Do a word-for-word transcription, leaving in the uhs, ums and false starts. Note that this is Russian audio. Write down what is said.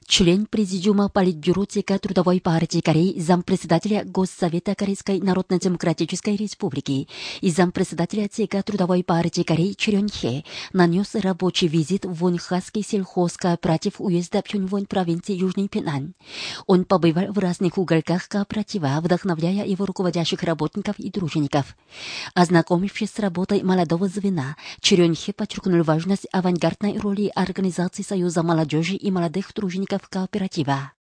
член Президиума Политбюро ЦК Трудовой партии Кореи, зампредседателя Госсовета Корейской Народно-Демократической Республики и зампредседателя ЦК Трудовой партии Кореи Чорён Хе нанес рабочий визит в Вонхасский сельхозкооператив уезда Пхёнвон провинции Южный Пенань. Он побывал в разных уголках кооператива, вдохновляя его руководящих работников и тружеников. Ознакомившись с работой молодого звена, Чорён Хе подчеркнул важность авангардной роли Организации Союза молодежи и молодых тружеников кооператива.